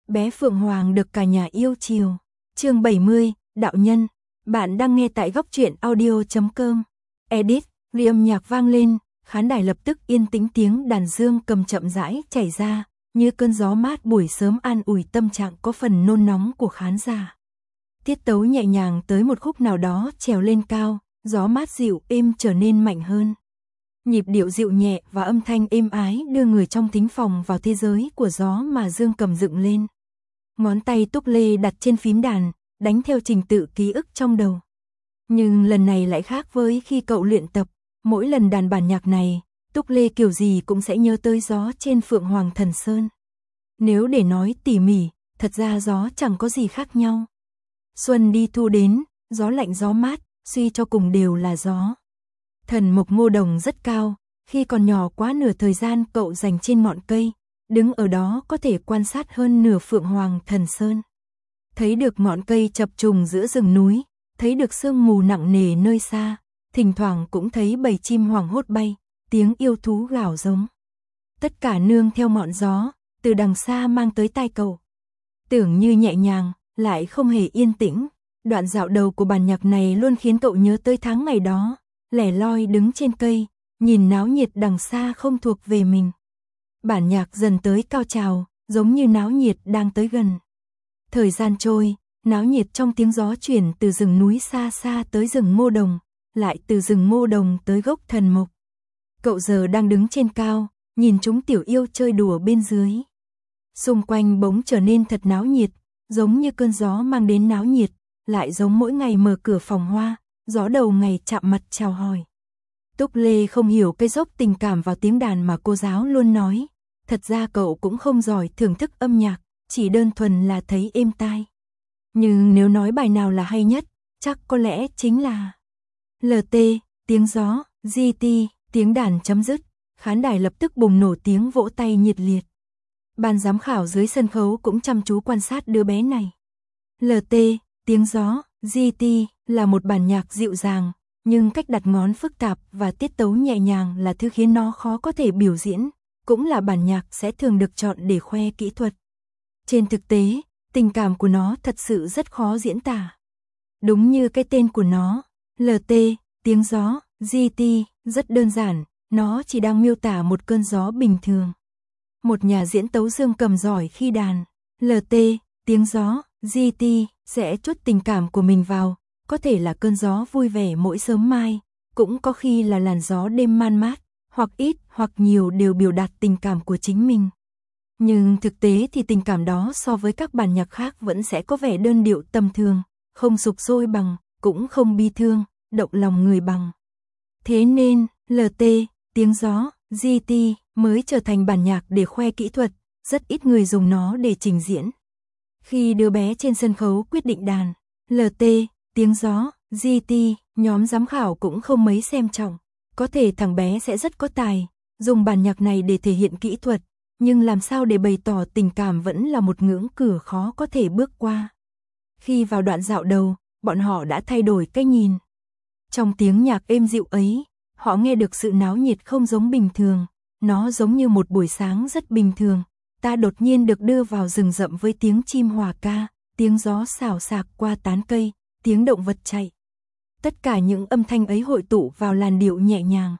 bé Phượng Hoàng được cả nhà yêu chiều. Chương 70, đạo nhân. Bạn đang nghe tại góc truyện audio.com. Edit, ghi âm nhạc vang lên, khán đài lập tức yên tĩnh, tiếng đàn dương cầm chậm rãi chảy ra, như cơn gió mát buổi sớm an ủi tâm trạng có phần nôn nóng của khán giả. Tiết tấu nhẹ nhàng tới một khúc nào đó trèo lên cao, gió mát dịu êm trở nên mạnh hơn. Nhịp điệu dịu nhẹ và âm thanh êm ái đưa người trong thính phòng vào thế giới của gió mà dương cầm dựng lên. Ngón tay Túc Lê đặt trên phím đàn, đánh theo trình tự ký ức trong đầu. Nhưng lần này lại khác với khi cậu luyện tập, mỗi lần đàn bản nhạc này, Túc Lê kiểu gì cũng sẽ nhớ tới gió trên Phượng Hoàng Thần Sơn. Nếu để nói tỉ mỉ, thật ra gió chẳng có gì khác nhau. Xuân đi thu đến, gió lạnh gió mát, suy cho cùng đều là gió. Thần mục ngô đồng rất cao, khi còn nhỏ quá nửa thời gian cậu dành trên ngọn cây, đứng ở đó có thể quan sát hơn nửa Phượng Hoàng Thần Sơn. Thấy được ngọn cây chập trùng giữa rừng núi, thấy được sương mù nặng nề nơi xa, thỉnh thoảng cũng thấy bầy chim hoảng hốt bay, tiếng yêu thú gào giống. Tất cả nương theo ngọn gió, từ đằng xa mang tới tai cậu. Tưởng như nhẹ nhàng, lại không hề yên tĩnh, đoạn dạo đầu của bản nhạc này luôn khiến cậu nhớ tới tháng ngày đó, lẻ loi đứng trên cây, nhìn náo nhiệt đằng xa không thuộc về mình. Bản nhạc dần tới cao trào, giống như náo nhiệt đang tới gần. Thời gian trôi, náo nhiệt trong tiếng gió chuyển từ rừng núi xa xa tới rừng ngô đồng, lại từ rừng ngô đồng tới gốc thần mục. Cậu giờ đang đứng trên cao, nhìn chúng tiểu yêu chơi đùa bên dưới. Xung quanh bỗng trở nên thật náo nhiệt, giống như cơn gió mang đến náo nhiệt, lại giống mỗi ngày mở cửa phòng hoa, gió đầu ngày chạm mặt chào hỏi. Túc Lê không hiểu cái dốc tình cảm vào tiếng đàn mà cô giáo luôn nói, thật ra cậu cũng không giỏi thưởng thức âm nhạc, chỉ đơn thuần là thấy êm tai. Nhưng nếu nói bài nào là hay nhất, chắc có lẽ chính là LT, tiếng gió, GT, tiếng đàn chấm dứt, khán đài lập tức bùng nổ tiếng vỗ tay nhiệt liệt. Ban giám khảo dưới sân khấu cũng chăm chú quan sát đứa bé này. LT, tiếng gió, GT là một bản nhạc dịu dàng, nhưng cách đặt ngón phức tạp và tiết tấu nhẹ nhàng là thứ khiến nó khó có thể biểu diễn, cũng là bản nhạc sẽ thường được chọn để khoe kỹ thuật. Trên thực tế, tình cảm của nó thật sự rất khó diễn tả. Đúng như cái tên của nó, LT, tiếng gió, GT, rất đơn giản, nó chỉ đang miêu tả một cơn gió bình thường. Một nhà diễn tấu dương cầm giỏi khi đàn LT, tiếng gió, GT sẽ chút tình cảm của mình vào, có thể là cơn gió vui vẻ mỗi sớm mai, cũng có khi là làn gió đêm man mát, hoặc ít hoặc nhiều đều biểu đạt tình cảm của chính mình. Nhưng thực tế thì tình cảm đó so với các bản nhạc khác vẫn sẽ có vẻ đơn điệu tầm thường, không sục sôi bằng, cũng không bi thương, động lòng người bằng. Thế nên, LT, tiếng gió, GT mới trở thành bản nhạc để khoe kỹ thuật, rất ít người dùng nó để trình diễn. Khi đứa bé trên sân khấu quyết định đàn LT, tiếng gió, GT, nhóm giám khảo cũng không mấy xem trọng. Có thể thằng bé sẽ rất có tài, dùng bản nhạc này để thể hiện kỹ thuật, nhưng làm sao để bày tỏ tình cảm vẫn là một ngưỡng cửa khó có thể bước qua. Khi vào đoạn dạo đầu, bọn họ đã thay đổi cách nhìn. Trong tiếng nhạc êm dịu ấy, họ nghe được sự náo nhiệt không giống bình thường, nó giống như một buổi sáng rất bình thường. Ta đột nhiên được đưa vào rừng rậm với tiếng chim hòa ca, tiếng gió xào xạc qua tán cây, tiếng động vật chạy. Tất cả những âm thanh ấy hội tụ vào làn điệu nhẹ nhàng.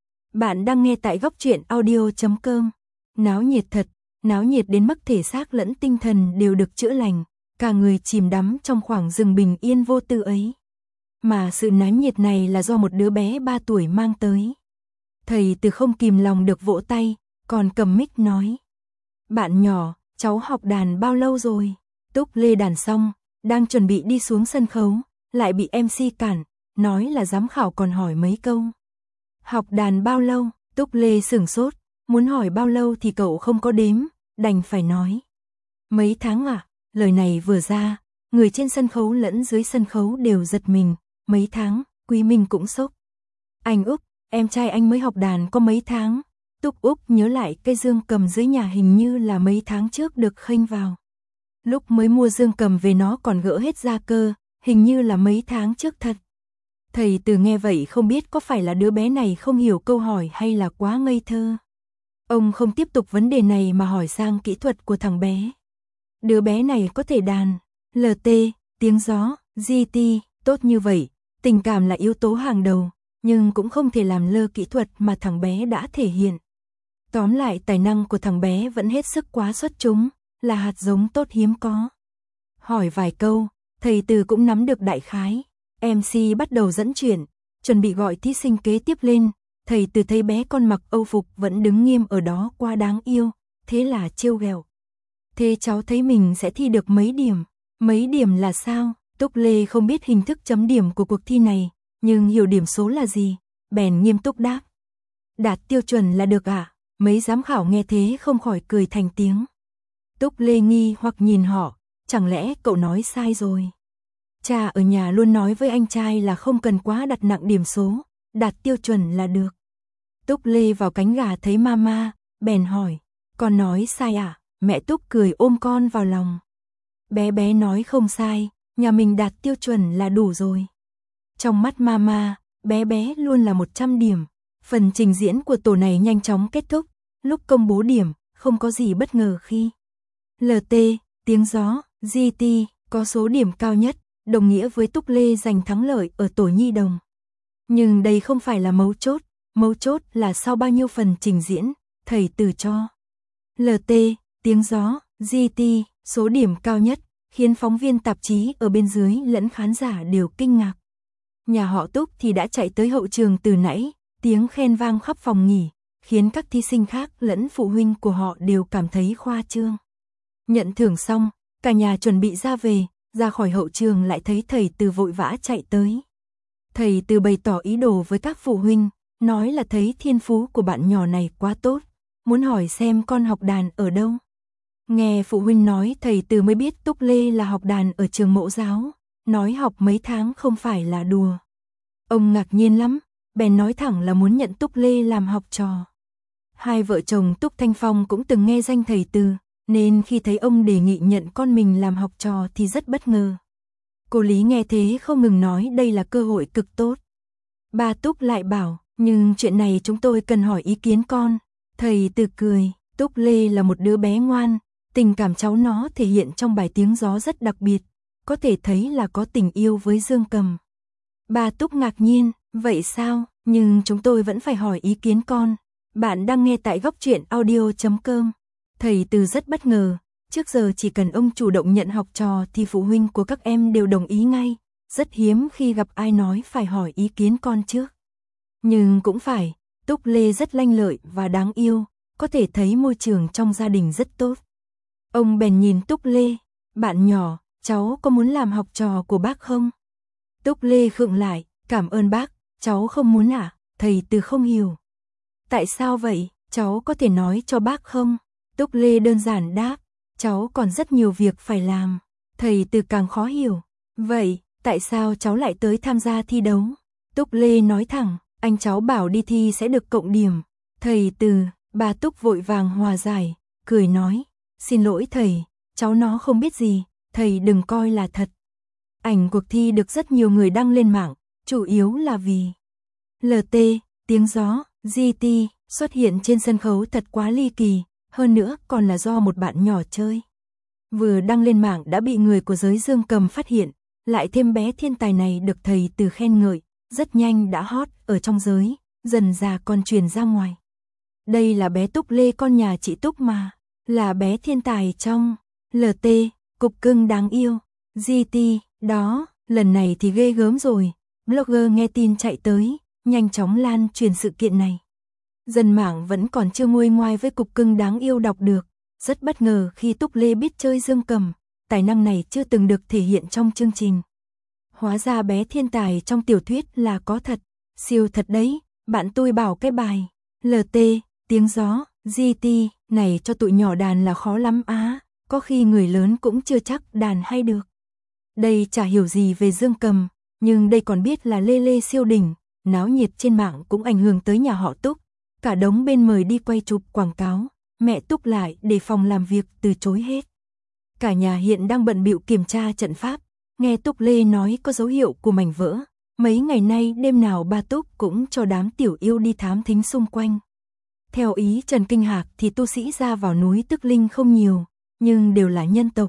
Bạn đang nghe tại góc truyện audio.com. Náo nhiệt thật, náo nhiệt đến mức thể xác lẫn tinh thần đều được chữa lành, cả người chìm đắm trong khoảng rừng bình yên vô tư ấy. Mà sự náo nhiệt này là do một đứa bé 3 tuổi mang tới. Thầy Từ không kìm lòng được vỗ tay, còn cầm mic nói: "Bạn nhỏ, cháu học đàn bao lâu rồi?" Túc Lê đàn xong, đang chuẩn bị đi xuống sân khấu, lại bị MC cản, nói là giám khảo còn hỏi mấy câu. Học đàn bao lâu? Túc Lê sửng sốt, muốn hỏi bao lâu thì cậu không có đếm, đành phải nói: "Mấy tháng à?" Lời này vừa ra, người trên sân khấu lẫn dưới sân khấu đều giật mình. Mấy tháng, Quý Minh cũng sốc. "Anh Úc, em trai anh mới học đàn có mấy tháng?" Túc Úc nhớ lại cây dương cầm dưới nhà hình như là mấy tháng trước được khênh vào. Lúc mới mua dương cầm về nó còn gỡ hết ra cơ, hình như là mấy tháng trước thật. Thầy Từ nghe vậy không biết có phải là đứa bé này không hiểu câu hỏi hay là quá ngây thơ. Ông không tiếp tục vấn đề này mà hỏi sang kỹ thuật của thằng bé. đứa bé này có thể đàn, LT, tiếng gió, GT, tốt như vậy, tình cảm là yếu tố hàng đầu, nhưng cũng không thể làm lơ kỹ thuật mà thằng bé đã thể hiện. Tóm lại tài năng của thằng bé vẫn hết sức quá xuất chúng, là hạt giống tốt hiếm có. Hỏi vài câu, thầy Từ cũng nắm được đại khái, MC bắt đầu dẫn chuyện, chuẩn bị gọi thí sinh kế tiếp lên, thầy Từ thấy bé con mặc Âu phục vẫn đứng nghiêm ở đó quá đáng yêu, thế là trêu ghẹo. Thế cháu thấy mình sẽ thi được mấy điểm? Mấy điểm là sao? Túc Lê không biết hình thức chấm điểm của cuộc thi này, nhưng hiểu điểm số là gì, bèn nghiêm túc đáp. Đạt tiêu chuẩn là được ạ. Mấy giám khảo nghe thế không khỏi cười thành tiếng. Túc Lê nghi hoặc nhìn họ, chẳng lẽ cậu nói sai rồi? Cha ở nhà luôn nói với anh trai là không cần quá đặt nặng điểm số, đạt tiêu chuẩn là được. Túc Lê vào cánh gà thấy mama, bèn hỏi, con nói sai à? Mẹ Túc cười ôm con vào lòng. Bé nói không sai, nhà mình đạt tiêu chuẩn là đủ rồi. Trong mắt mama, bé luôn là 100 điểm. Phần trình diễn của tổ này nhanh chóng kết thúc, lúc công bố điểm, không có gì bất ngờ khi LT, tiếng gió, GT, có số điểm cao nhất, đồng nghĩa với Túc Lê giành thắng lợi ở tổ nhi đồng. Nhưng đây không phải là mấu chốt là sau bao nhiêu phần trình diễn, thầy Từ cho LT, tiếng gió, GT, số điểm cao nhất, khiến phóng viên tạp chí ở bên dưới lẫn khán giả đều kinh ngạc. Nhà họ Túc thì đã chạy tới hậu trường từ nãy, tiếng khen vang khắp phòng nghỉ, khiến các thí sinh khác lẫn phụ huynh của họ đều cảm thấy khoa trương. Nhận thưởng xong, cả nhà chuẩn bị ra về, ra khỏi hậu trường lại thấy thầy Từ vội vã chạy tới. Thầy Từ bày tỏ ý đồ với các phụ huynh, nói là thấy thiên phú của bạn nhỏ này quá tốt, muốn hỏi xem con học đàn ở đâu. Nghe phụ huynh nói thầy Từ mới biết Túc Lê là học đàn ở trường mẫu giáo, nói học mấy tháng không phải là đùa. Ông ngạc nhiên lắm, bèn nói thẳng là muốn nhận Túc Lê làm học trò. Hai vợ chồng Túc Thanh Phong cũng từng nghe danh thầy Từ, nên khi thấy ông đề nghị nhận con mình làm học trò thì rất bất ngờ. Cô Lý nghe thế không ngừng nói đây là cơ hội cực tốt. Bà Túc lại bảo, nhưng chuyện này chúng tôi cần hỏi ý kiến con. Thầy Từ cười, Túc Lê là một đứa bé ngoan, tình cảm cháu nó thể hiện trong bài tiếng gió rất đặc biệt, có thể thấy là có tình yêu với dương cầm. Bà Túc ngạc nhiên, vậy sao, nhưng chúng tôi vẫn phải hỏi ý kiến con. Bạn đang nghe tại góc truyện audio.com. Thầy Từ rất bất ngờ, trước giờ chỉ cần ông chủ động nhận học trò thì phụ huynh của các em đều đồng ý ngay, rất hiếm khi gặp ai nói phải hỏi ý kiến con trước. Nhưng cũng phải, Túc Lê rất lanh lợi và đáng yêu, có thể thấy môi trường trong gia đình rất tốt. Ông bèn nhìn Túc Lê, bạn nhỏ, cháu có muốn làm học trò của bác không? Túc Lê khựng lại, cảm ơn bác, cháu không muốn à? Thầy Từ không hiểu. Tại sao vậy, cháu có thể nói cho bác không? Túc Lê đơn giản đáp, cháu còn rất nhiều việc phải làm. Thầy Từ càng khó hiểu. Vậy, tại sao cháu lại tới tham gia thi đấu? Túc Lê nói thẳng, anh cháu bảo đi thi sẽ được cộng điểm. Thầy Từ, bà Túc vội vàng hòa giải, cười nói, xin lỗi thầy, cháu nó không biết gì, thầy đừng coi là thật. Ảnh cuộc thi được rất nhiều người đăng lên mạng, chủ yếu là vì LT, tiếng gió, GT xuất hiện trên sân khấu thật quá ly kỳ, hơn nữa còn là do một bạn nhỏ chơi. Vừa đăng lên mạng đã bị người của giới dương cầm phát hiện, lại thêm bé thiên tài này được thầy Từ khen ngợi, rất nhanh đã hot ở trong giới, dần dà còn truyền ra ngoài. Đây là bé Túc Lê con nhà chị Túc mà, là bé thiên tài trong LT, cục cưng đáng yêu, GT, đó, lần này thì ghê gớm rồi, blogger nghe tin chạy tới, nhanh chóng lan truyền sự kiện này. Dân mạng vẫn còn chưa nguôi ngoai với cục cưng đáng yêu đọc được, rất bất ngờ khi Túc Lê biết chơi dương cầm, tài năng này chưa từng được thể hiện trong chương trình. Hóa ra bé thiên tài trong tiểu thuyết là có thật, siêu thật đấy, bạn tôi bảo cái bài LT, tiếng gió, GT này cho tụi nhỏ đàn là khó lắm á, có khi người lớn cũng chưa chắc đàn hay được. Đây chả hiểu gì về dương cầm, nhưng đây còn biết là Lê Lê siêu đỉnh, náo nhiệt trên mạng cũng ảnh hưởng tới nhà họ Túc. Cả đống bên mời đi quay chụp quảng cáo, mẹ Túc lại để phòng làm việc từ chối hết. Cả nhà hiện đang bận bịu kiểm tra trận pháp, nghe Túc Lê nói có dấu hiệu của mảnh vỡ. Mấy ngày nay đêm nào ba Túc cũng cho đám tiểu yêu đi thám thính xung quanh. Theo ý Trần Kinh Hạc thì tu sĩ ra vào núi Tức Linh không nhiều, nhưng đều là nhân tộc,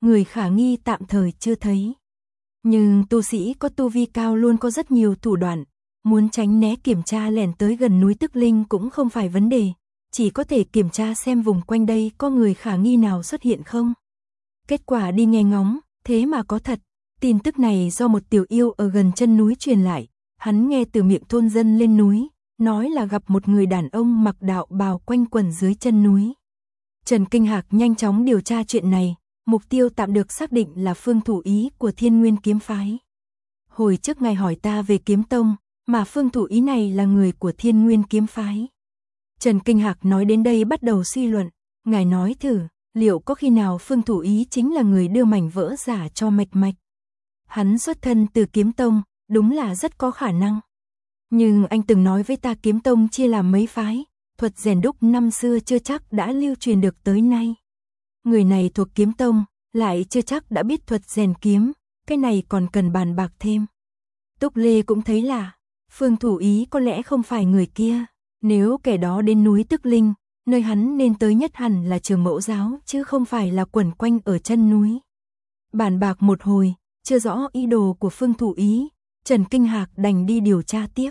người khả nghi tạm thời chưa thấy. Nhưng tu sĩ có tu vi cao luôn có rất nhiều thủ đoạn, muốn tránh né kiểm tra lẻn tới gần núi Tức Linh cũng không phải vấn đề, chỉ có thể kiểm tra xem vùng quanh đây có người khả nghi nào xuất hiện không. Kết quả đi nghe ngóng, thế mà có thật. Tin tức này do một tiểu yêu ở gần chân núi truyền lại, hắn nghe từ miệng thôn dân lên núi, nói là gặp một người đàn ông mặc đạo bào quanh quẩn dưới chân núi. Trần Kinh Hạc nhanh chóng điều tra chuyện này, mục tiêu tạm được xác định là Phương Thủ Ý của Thiên Nguyên kiếm phái. Hồi trước ngài hỏi ta về kiếm tông, mà Phương Thủ Ý này là người của Thiên Nguyên kiếm phái. Trần Kinh Hạc nói đến đây bắt đầu suy luận, ngài nói thử, liệu có khi nào Phương Thủ Ý chính là người đưa mảnh vỡ giả cho Mạch Mạch? Hắn xuất thân từ kiếm tông, đúng là rất có khả năng. Nhưng anh từng nói với ta kiếm tông chia làm mấy phái, thuật rèn đúc năm xưa chưa chắc đã lưu truyền được tới nay. Người này thuộc kiếm tông, lại chưa chắc đã biết thuật rèn kiếm, cái này còn cần bàn bạc thêm. Túc Lê cũng thấy là, Phương Thủ Ý có lẽ không phải người kia, nếu kẻ đó đến núi Tức Linh, nơi hắn nên tới nhất hẳn là Trường Mẫu giáo chứ không phải là quẩn quanh ở chân núi. Bàn bạc một hồi, chưa rõ ý đồ của Phương Thủ Ý, Trần Kinh Hạc đành đi điều tra tiếp.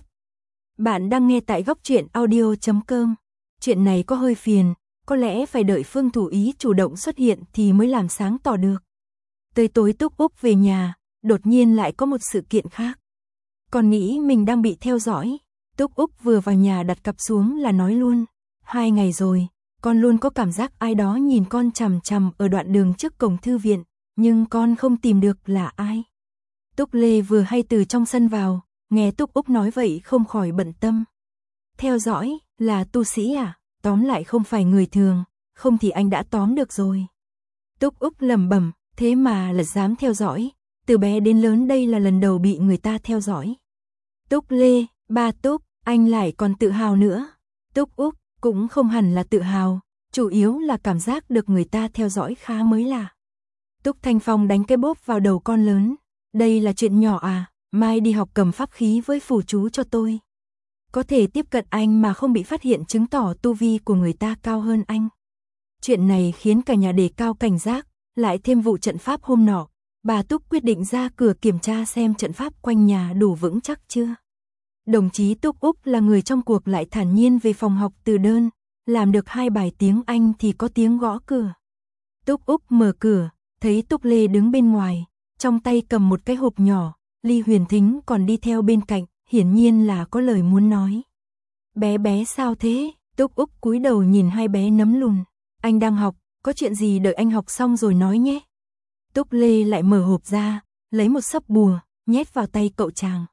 Bạn đang nghe tại góc truyện audio.com. Chuyện này có hơi phiền, có lẽ phải đợi Phương Thủ Ý chủ động xuất hiện thì mới làm sáng tỏ được. Tới tối Túc Úc về nhà, đột nhiên lại có một sự kiện khác. Còn nghĩ mình đang bị theo dõi, Túc Úc vừa vào nhà đặt cặp xuống là nói luôn. 2 ngày rồi, con luôn có cảm giác ai đó nhìn con chằm chằm ở đoạn đường trước cổng thư viện, nhưng con không tìm được là ai. Túc Lê vừa hay từ trong sân vào, nghe Túc Úc nói vậy không khỏi bận tâm. Theo dõi, là tu sĩ à? Tóm lại không phải người thường, không thì anh đã tóm được rồi. Túc Úc lẩm bẩm, thế mà là dám theo dõi, từ bé đến lớn đây là lần đầu bị người ta theo dõi. Túc Lê, ba Túc, anh lại còn tự hào nữa. Túc Úc, cũng không hẳn là tự hào, chủ yếu là cảm giác được người ta theo dõi khá mới lạ. Túc Thanh Phong đánh cái bóp vào đầu con lớn. Đây là chuyện nhỏ à, mai đi học cầm pháp khí với phù chú cho tôi. Có thể tiếp cận anh mà không bị phát hiện chứng tỏ tu vi của người ta cao hơn anh. Chuyện này khiến cả nhà đề cao cảnh giác, lại thêm vụ trận pháp hôm nọ, bà Túc quyết định ra cửa kiểm tra xem trận pháp quanh nhà đủ vững chắc chưa. Đồng chí Túc Úc là người trong cuộc lại thản nhiên về phòng học từ đơn, làm được 2 bài tiếng Anh thì có tiếng gõ cửa. Túc Úc mở cửa, thấy Túc Lê đứng bên ngoài, trong tay cầm một cái hộp nhỏ, Ly Huyền Thính còn đi theo bên cạnh, hiển nhiên là có lời muốn nói. Bé bé sao thế? Túc Úc cúi đầu nhìn 2 bé nấm lùn. Anh đang học, có chuyện gì đợi anh học xong rồi nói nhé. Túc Lê lại mở hộp ra, lấy một sấp bùa, nhét vào tay cậu chàng.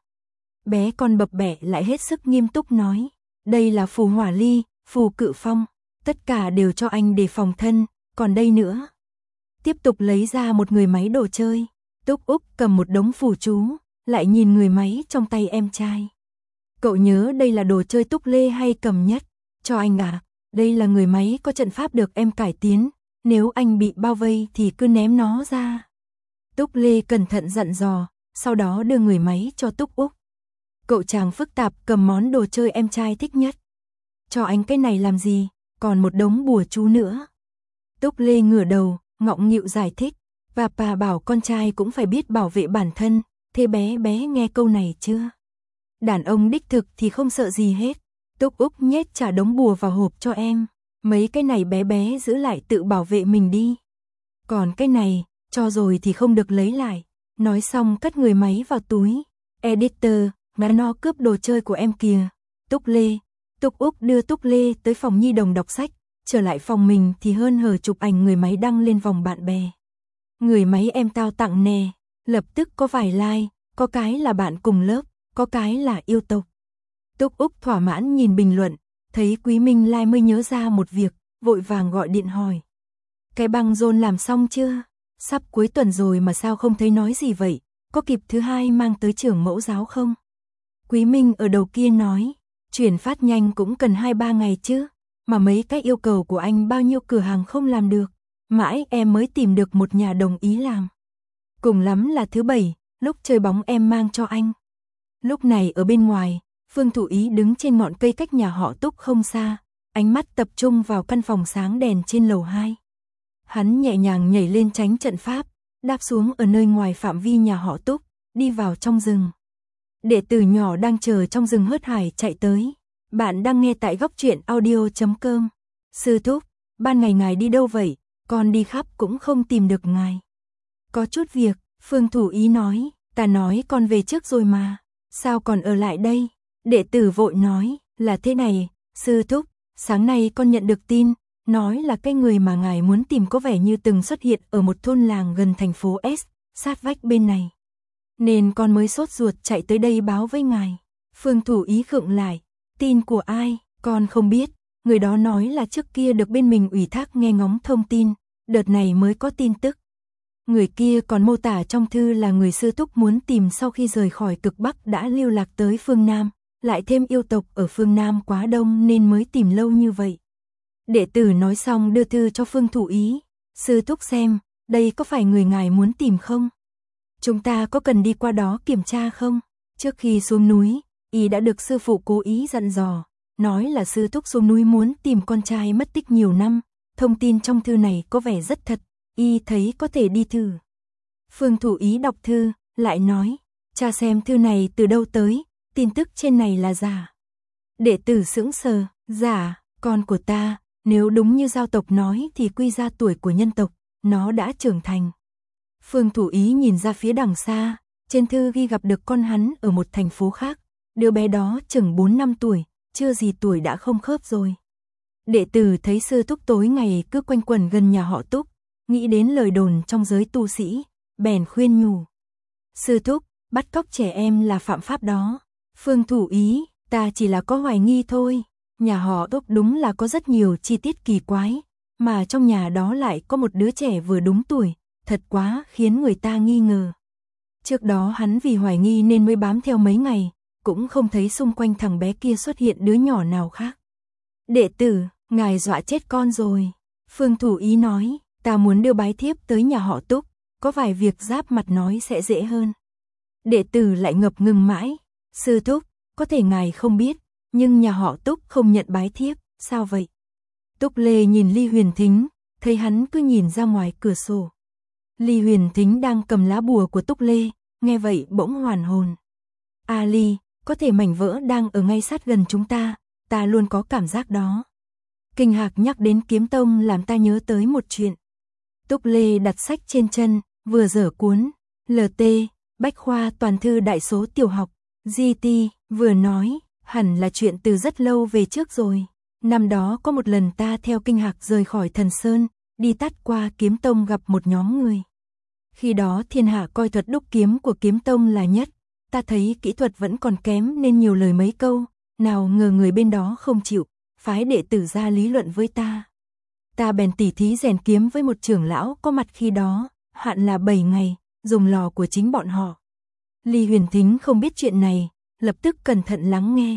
Bé con bập bẹ lại hết sức nghiêm túc nói. Đây là phù hỏa ly, phù cự phong, tất cả đều cho anh để phòng thân, còn đây nữa. Tiếp tục lấy ra một người máy đồ chơi. Túc Úc cầm một đống phù chú, lại nhìn người máy trong tay em trai. Cậu nhớ đây là đồ chơi Túc Lê hay cầm nhất? Cho anh à, đây là người máy có trận pháp được em cải tiến, nếu anh bị bao vây thì cứ ném nó ra. Túc Lê cẩn thận dặn dò, sau đó đưa người máy cho Túc Úc. Cậu chàng phức tạp cầm món đồ chơi em trai thích nhất. Cho anh cái này làm gì, còn một đống bùa chú nữa. Túc Lê ngửa đầu, ngọng nghịu giải thích, và bà bảo con trai cũng phải biết bảo vệ bản thân, thế bé bé nghe câu này chưa? Đàn ông đích thực thì không sợ gì hết. Túc Úc nhét trả đống bùa vào hộp cho em, mấy cái này bé bé giữ lại tự bảo vệ mình đi. Còn cái này, cho rồi thì không được lấy lại. Nói xong cất người máy vào túi. Editor, nó cướp đồ chơi của em kìa. Túc Lê. Túc Úc đưa Túc Lê tới phòng nhi đồng đọc sách, trở lại phòng mình thì hớn hở chụp ảnh người máy đăng lên vòng bạn bè. Người máy em tao tặng nè, lập tức có vài like, có cái là bạn cùng lớp, có cái là yêu tộc. Túc Úc thỏa mãn nhìn bình luận, thấy Quý Minh like mới nhớ ra một việc, vội vàng gọi điện hỏi. Cái băng rôn làm xong chưa? Sắp cuối tuần rồi mà sao không thấy nói gì vậy, có kịp thứ 2 mang tới Trường Mẫu giáo không? Quý Minh ở đầu kia nói, chuyển phát nhanh cũng cần 2-3 ngày chứ, mà mấy cái yêu cầu của anh bao nhiêu cửa hàng không làm được, mãi em mới tìm được một nhà đồng ý làm. Cùng lắm là thứ 7, lúc chơi bóng em mang cho anh. Lúc này ở bên ngoài, Phương Thủ Ý đứng trên ngọn cây cách nhà họ Túc không xa, ánh mắt tập trung vào căn phòng sáng đèn trên lầu 2. Hắn nhẹ nhàng nhảy lên tránh trận pháp, đáp xuống ở nơi ngoài phạm vi nhà họ Túc, đi vào trong rừng. Đệ tử nhỏ đang chờ trong rừng hớt hải chạy tới. Bạn đang nghe tại góc truyện audio.com. Sư thúc, ban ngày ngài đi đâu vậy? Con đi khắp cũng không tìm được ngài. Có chút việc, Phương Thủ Ý nói, ta nói con về trước rồi mà, sao còn ở lại đây? Đệ tử vội nói, là thế này, sư thúc, sáng nay con nhận được tin, nói là cái người mà ngài muốn tìm có vẻ như từng xuất hiện ở một thôn làng gần thành phố S, sát vách bên này. Nên con mới sốt ruột chạy tới đây báo với ngài. Phương Thủ Ý khựng lại, tin của ai, con không biết, người đó nói là trước kia được bên mình ủy thác nghe ngóng thông tin, đợt này mới có tin tức. Người kia còn mô tả trong thư là người sư thúc muốn tìm sau khi rời khỏi cực Bắc đã lưu lạc tới phương Nam, lại thêm yêu tộc ở phương Nam quá đông nên mới tìm lâu như vậy. Đệ tử nói xong đưa thư cho Phương Thủ Ý, sư thúc xem, đây có phải người ngài muốn tìm không? Chúng ta có cần đi qua đó kiểm tra không? Trước khi xuống núi, y đã được sư phụ cố ý dặn dò, nói là sư thúc xuống núi muốn tìm con trai mất tích nhiều năm, thông tin trong thư này có vẻ rất thật, y thấy có thể đi thử. Phương Thủ Ý đọc thư, lại nói, cha xem thư này từ đâu tới, tin tức trên này là giả. Đệ tử sững sờ, giả, con của ta, nếu đúng như giao tộc nói thì quy ra tuổi của nhân tộc, nó đã trưởng thành. Phương Thủ Ý nhìn ra phía đằng xa, trên thư ghi gặp được con hắn ở một thành phố khác, đứa bé đó chừng 4 năm tuổi, chưa gì tuổi đã không khớp rồi. Đệ tử thấy sư thúc tối ngày cứ quanh quẩn gần nhà họ Túc, nghĩ đến lời đồn trong giới tu sĩ, bèn khuyên nhủ. Sư thúc, bắt cóc trẻ em là phạm pháp đó. Phương Thủ Ý, ta chỉ là có hoài nghi thôi. Nhà họ Túc đúng là có rất nhiều chi tiết kỳ quái, mà trong nhà đó lại có một đứa trẻ vừa đúng tuổi, thật quá khiến người ta nghi ngờ. Trước đó hắn vì hoài nghi nên mới bám theo mấy ngày, cũng không thấy xung quanh thằng bé kia xuất hiện đứa nhỏ nào khác. Đệ tử, ngài dọa chết con rồi. Phương Thủ Ý nói, ta muốn đưa bái thiếp tới nhà họ Túc, có vài việc giáp mặt nói sẽ dễ hơn. Đệ tử lại ngập ngừng mãi, sư thúc, có thể ngài không biết, nhưng nhà họ Túc không nhận bái thiếp, sao vậy? Túc Lê nhìn Ly Huyền Thính, thấy hắn cứ nhìn ra ngoài cửa sổ. Ly Huyền Thính đang cầm lá bùa của Túc Lê, nghe vậy bỗng hoàn hồn. A Ly, có thể mảnh vỡ đang ở ngay sát gần chúng ta luôn có cảm giác đó. Kinh Hạc nhắc đến Kiếm Tông làm ta nhớ tới một chuyện. Túc Lê đặt sách trên chân, vừa dở cuốn LT, Bách khoa toàn thư đại số tiểu học, GT, vừa nói, hẳn là chuyện từ rất lâu về trước rồi. Năm đó có một lần ta theo Kinh Hạc rời khỏi Thần Sơn, đi tắt qua Kiếm Tông gặp một nhóm người. Khi đó thiên hạ coi thuật đúc kiếm của Kiếm Tông là nhất, ta thấy kỹ thuật vẫn còn kém nên nhiều lời mấy câu, nào ngờ người bên đó không chịu, phái đệ tử ra lý luận với ta. Ta bèn tỉ thí rèn kiếm với một trưởng lão có mặt khi đó, hạn là 7 ngày, dùng lò của chính bọn họ. Ly Huyền Thính không biết chuyện này, lập tức cẩn thận lắng nghe.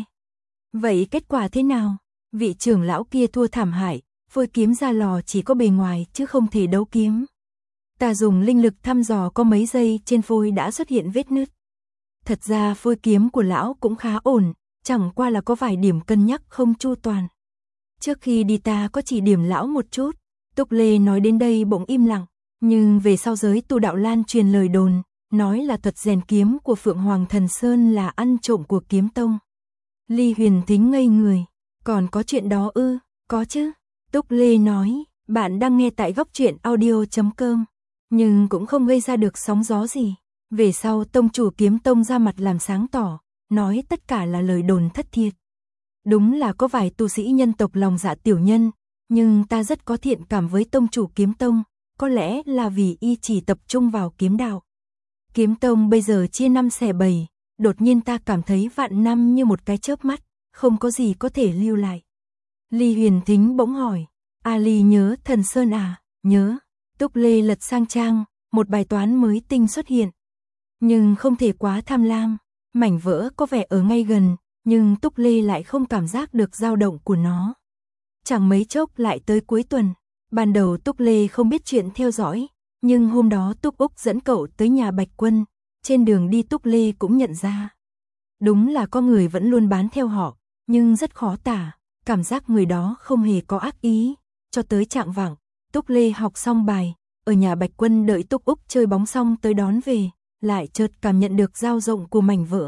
Vậy kết quả thế nào? Vị trưởng lão kia thua thảm hại, phôi kiếm ra lò chỉ có bề ngoài chứ không thể đấu kiếm. Ta dùng linh lực thăm dò có mấy giây trên phôi đã xuất hiện vết nứt. Thật ra phôi kiếm của lão cũng khá ổn, chẳng qua là có vài điểm cân nhắc không chu toàn. Trước khi đi ta có chỉ điểm lão một chút. Túc Lê nói đến đây bỗng im lặng, nhưng về sau giới tu đạo lan truyền lời đồn, nói là thuật rèn kiếm của Phượng Hoàng Thần Sơn là ăn trộm của Kiếm Tông. Ly Huyền Thính ngây người, còn có chuyện đó ư? Có chứ. Túc Lê nói, bạn đang nghe tại góc truyện audio.com, nhưng cũng không gây ra được sóng gió gì. Về sau tông chủ Kiếm Tông ra mặt làm sáng tỏ, nói tất cả là lời đồn thất thiệt. Đúng là có vài tu sĩ nhân tộc lòng dạ tiểu nhân, nhưng ta rất có thiện cảm với tông chủ Kiếm Tông, có lẽ là vì y chỉ tập trung vào kiếm đạo. Kiếm Tông bây giờ chia 5 xẻ 7, đột nhiên ta cảm thấy vạn năm như một cái chớp mắt, không có gì có thể lưu lại. Ly Huyền Thính bỗng hỏi, A Ly nhớ Thần Sơn à? Nhớ. Túc Lê lật sang trang, một bài toán mới tinh xuất hiện. Nhưng không thể quá tham lam, mảnh vỡ có vẻ ở ngay gần, nhưng Túc Lê lại không cảm giác được dao động của nó. Chẳng mấy chốc lại tới cuối tuần, ban đầu Túc Lê không biết chuyện theo dõi, nhưng hôm đó Túc Úc dẫn cậu tới nhà Bạch Quân, trên đường đi Túc Lê cũng nhận ra. Đúng là có người vẫn luôn bám theo họ, nhưng rất khó tả, cảm giác người đó không hề có ác ý, cho tới chạng vạng, Túc Lê học xong bài, ở nhà Bạch Quân đợi Túc Úc chơi bóng xong tới đón về, lại chợt cảm nhận được dao rộng của mảnh vỡ.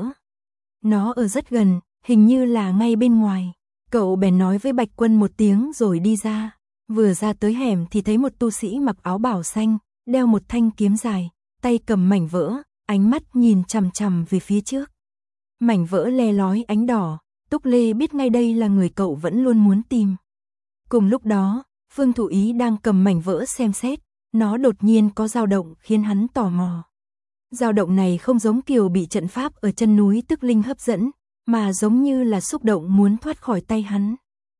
Nó ở rất gần, hình như là ngay bên ngoài. Cậu bèn nói với Bạch Quân một tiếng rồi đi ra. Vừa ra tới hẻm thì thấy một tu sĩ mặc áo bào xanh, đeo một thanh kiếm dài, tay cầm mảnh vỡ, ánh mắt nhìn chằm chằm về phía trước. Mảnh vỡ le lói ánh đỏ, Túc Lê biết ngay đây là người cậu vẫn luôn muốn tìm. Cùng lúc đó, Phương Thủ Ý đang cầm mảnh vỡ xem xét, nó đột nhiên có dao động khiến hắn tò mò. Dao động này không giống kiểu bị trận pháp ở chân núi Tức Linh hấp dẫn, mà giống như là xúc động muốn thoát khỏi tay hắn.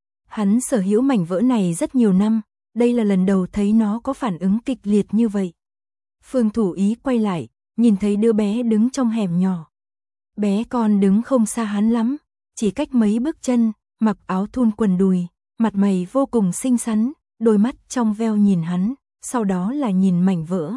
Hắn sở hữu mảnh vỡ này rất nhiều năm, đây là lần đầu thấy nó có phản ứng kịch liệt như vậy. Phương Thủ Ý quay lại, nhìn thấy đứa bé đứng trong hẻm nhỏ. Bé con đứng không xa hắn lắm, chỉ cách mấy bước chân, mặc áo thun quần đùi, mặt mày vô cùng xinh xắn, đôi mắt trong veo nhìn hắn, sau đó là nhìn mảnh vỡ.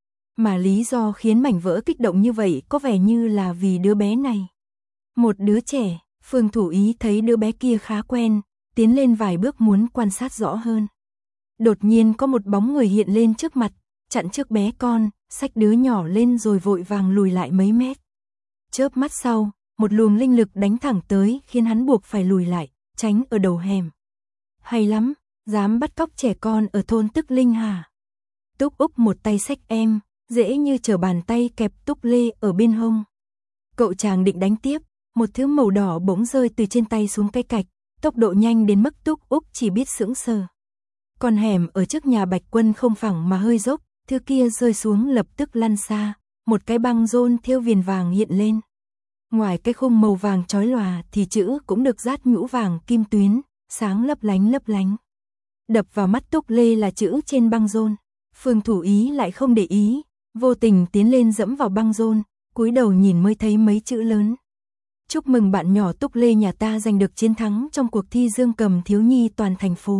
Mà lý do khiến mảnh vỡ kích động như vậy có vẻ như là vì đứa bé này. Một đứa trẻ, Phương Thủ Ý thấy đứa bé kia khá quen, tiến lên vài bước muốn quan sát rõ hơn. Đột nhiên có một bóng người hiện lên trước mặt, chặn trước bé con, xách đứa nhỏ lên rồi vội vàng lùi lại mấy mét. Chớp mắt sau, một luồng linh lực đánh thẳng tới khiến hắn buộc phải lùi lại, tránh ở đầu hẻm. Hay lắm, dám bắt cóc trẻ con ở thôn Tức Linh hả? Túc Úc một tay xách em, dễ như trở bàn tay kẹp Túc Lê ở bên hông. Cậu chàng định đánh tiếp, một thứ màu đỏ bỗng rơi từ trên tay xuống cái cạch, tốc độ nhanh đến mức Túc Úc chỉ biết sững sờ. Con hẻm ở trước nhà Bạch Quân không phẳng mà hơi dốc, thứ kia rơi xuống lập tức lăn xa, một cái băng rôn thêu viền vàng hiện lên. Ngoài cái khung màu vàng chói lòa thì chữ cũng được dát nhũ vàng kim tuyến, sáng lấp lánh lấp lánh. Đập vào mắt Túc Lê là chữ trên băng rôn. Phương Thủ Ý lại không để ý, vô tình tiến lên dẫm vào băng rôn, cúi đầu nhìn mới thấy mấy chữ lớn. Chúc mừng bạn nhỏ Túc Lê nhà ta giành được chiến thắng trong cuộc thi dương cầm thiếu nhi toàn thành phố.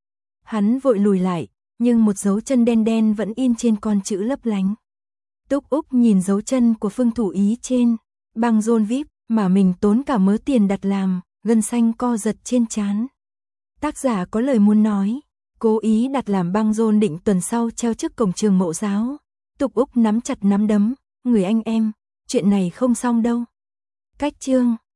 Hắn vội lùi lại, nhưng một dấu chân đen đen vẫn in trên con chữ lấp lánh. Túc Úc nhìn dấu chân của Phương Thủ Ý trên băng rôn VIP mà mình tốn cả mớ tiền đặt làm, gân xanh co giật trên trán. Tác giả có lời muốn nói, cố ý đặt làm băng rôn định tuần sau treo trước cổng trường Mậu giáo. Túc Úc nắm chặt nắm đấm, người anh em, chuyện này không xong đâu. Cách chương